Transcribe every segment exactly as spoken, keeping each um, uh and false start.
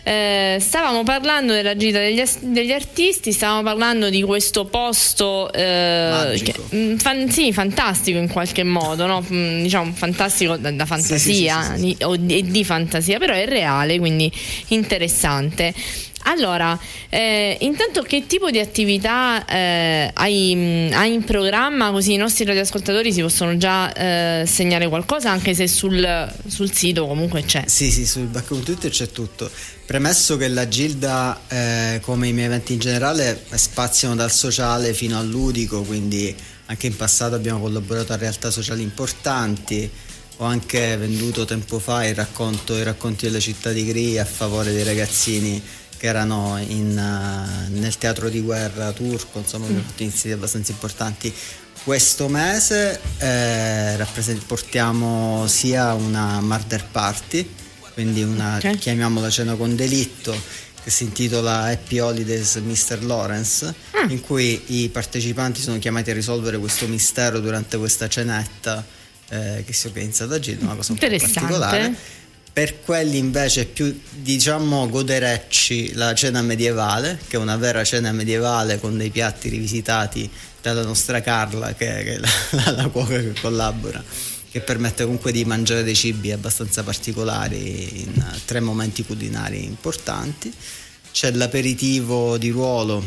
Eh, stavamo parlando della gita degli, degli artisti, stavamo parlando di questo posto eh, che, mh, fan, sì, fantastico in qualche modo, no? Mh, diciamo fantastico da, da fantasia, sì, sì, sì, sì, sì. o di, di fantasia, però è reale, quindi interessante. Allora, eh, intanto che tipo di attività eh, hai, hai in programma, così i nostri radioascoltatori si possono già eh, segnare qualcosa, anche se sul, sul sito comunque c'è. Sì, sì, sul back punto it c'è tutto. Premesso che la Gilda, eh, come i miei eventi in generale, spaziano dal sociale fino al ludico, quindi anche in passato abbiamo collaborato a realtà sociali importanti. Ho anche venduto tempo fa il racconto, i racconti delle città di Gri a favore dei ragazzini che erano in, uh, nel teatro di guerra turco, insomma abbiamo fatto iniziative abbastanza importanti. Questo mese eh, rappresent- portiamo sia una murder party, quindi una, okay, chiamiamola cena con delitto, che si intitola Happy Holidays mister Lawrence, ah. in cui i partecipanti sono chiamati a risolvere questo mistero durante questa cenetta eh, che si organizza da Gilda, una cosa un po' particolare. Per quelli invece più, diciamo, goderecci, la cena medievale, che è una vera cena medievale con dei piatti rivisitati dalla nostra Carla, che, che è la, la cuoca che collabora, che permette comunque di mangiare dei cibi abbastanza particolari in tre momenti culinari importanti. C'è l'aperitivo di ruolo,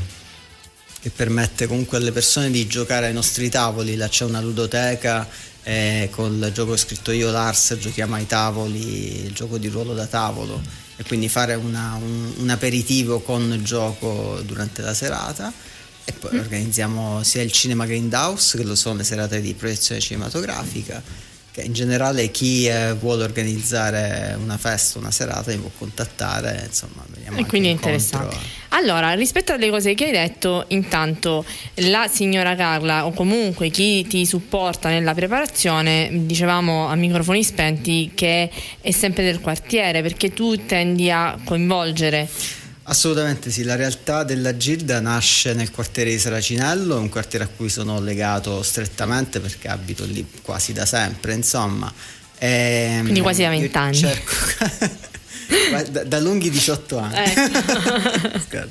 che permette comunque alle persone di giocare ai nostri tavoli. Là c'è una ludoteca, e col gioco scritto Io Lars giochiamo ai tavoli, il gioco di ruolo da tavolo, e quindi fare una, un, un aperitivo con gioco durante la serata. E poi mm. organizziamo sia il Cinema Grindhouse, che lo sono le serate di proiezione cinematografica, che in generale chi eh, vuole organizzare una festa, una serata, mi può contattare, insomma, veniamo e quindi è incontro. Interessante. Allora, rispetto alle cose che hai detto, intanto la signora Carla, o comunque chi ti supporta nella preparazione, dicevamo a microfoni spenti che è sempre del quartiere, perché tu tendi a coinvolgere. Assolutamente sì, la realtà della Gilda nasce nel quartiere di Saracinello, un quartiere a cui sono legato strettamente perché abito lì quasi da sempre, insomma. E quindi quasi da vent'anni. Cerco da, da lunghi diciotto anni. Ecco.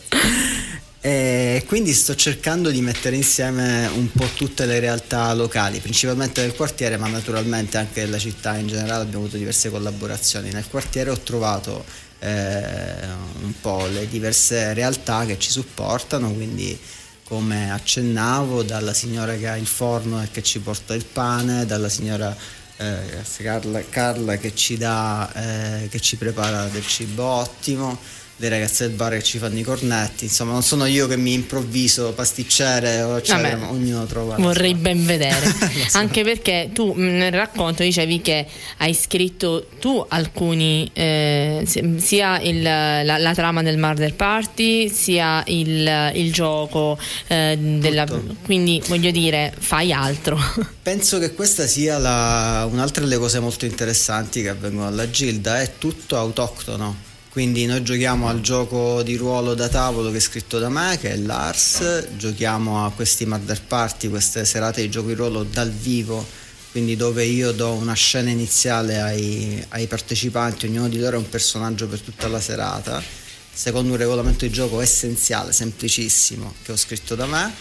E quindi sto cercando di mettere insieme un po' tutte le realtà locali, principalmente del quartiere, ma naturalmente anche della città in generale. Abbiamo avuto diverse collaborazioni. Nel quartiere ho trovato Eh, un po' le diverse realtà che ci supportano, quindi come accennavo, dalla signora che ha il forno e che ci porta il pane, dalla signora eh, Carla, Carla che ci dà eh, che ci prepara del cibo ottimo, dei ragazzi del bar che ci fanno i cornetti, insomma non sono io che mi improvviso pasticcere o eccetera, ma ognuno trova. Vorrei ben vedere. So. Anche perché tu nel racconto dicevi che hai scritto tu alcuni eh, sia il, la, la trama del murder party, sia il, il gioco eh, della, quindi voglio dire, fai altro. Penso che questa sia la, un'altra delle cose molto interessanti che avvengono alla Gilda, è tutto autoctono. Quindi noi giochiamo al gioco di ruolo da tavolo che è scritto da me, che è l'Ars, giochiamo a questi murder party, queste serate di gioco di ruolo dal vivo, quindi dove io do una scena iniziale ai, ai partecipanti, ognuno di loro è un personaggio per tutta la serata, secondo un regolamento di gioco essenziale, semplicissimo, che ho scritto da me.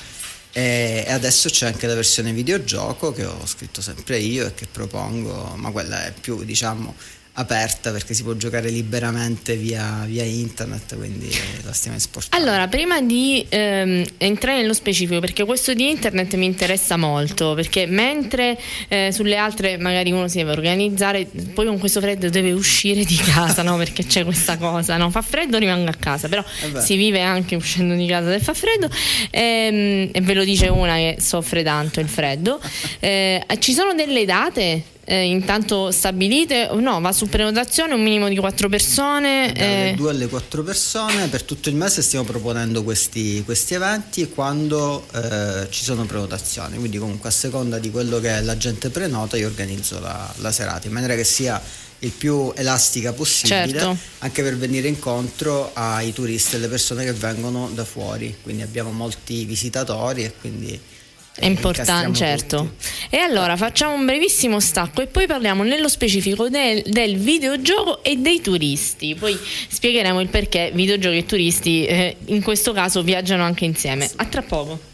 E adesso c'è anche la versione videogioco che ho scritto sempre io e che propongo, ma quella è più, diciamo, aperta perché si può giocare liberamente via, via internet, quindi la stiamo esportando. Allora, prima di ehm, entrare nello specifico, perché questo di internet mi interessa molto, perché mentre eh, sulle altre magari uno si deve organizzare, poi con questo freddo deve uscire di casa, no? Perché c'è questa cosa, no? Fa freddo, rimango a casa, però eh si vive anche uscendo di casa se fa freddo, ehm, e ve lo dice una che soffre tanto il freddo. Eh, ci sono delle date Eh, intanto stabilite? No, va su prenotazione, un minimo di quattro persone. Dalle eh. due alle quattro persone per tutto il mese stiamo proponendo questi, questi eventi quando eh, ci sono prenotazioni, quindi comunque a seconda di quello che la gente prenota io organizzo la, la serata in maniera che sia il più elastica possibile, certo, anche per venire incontro ai turisti e alle persone che vengono da fuori, quindi abbiamo molti visitatori e quindi È importante, certo. Tutti. E allora facciamo un brevissimo stacco e poi parliamo nello specifico del, del videogioco e dei turisti. Poi spiegheremo il perché videogiochi e turisti eh, in questo caso viaggiano anche insieme. A tra poco.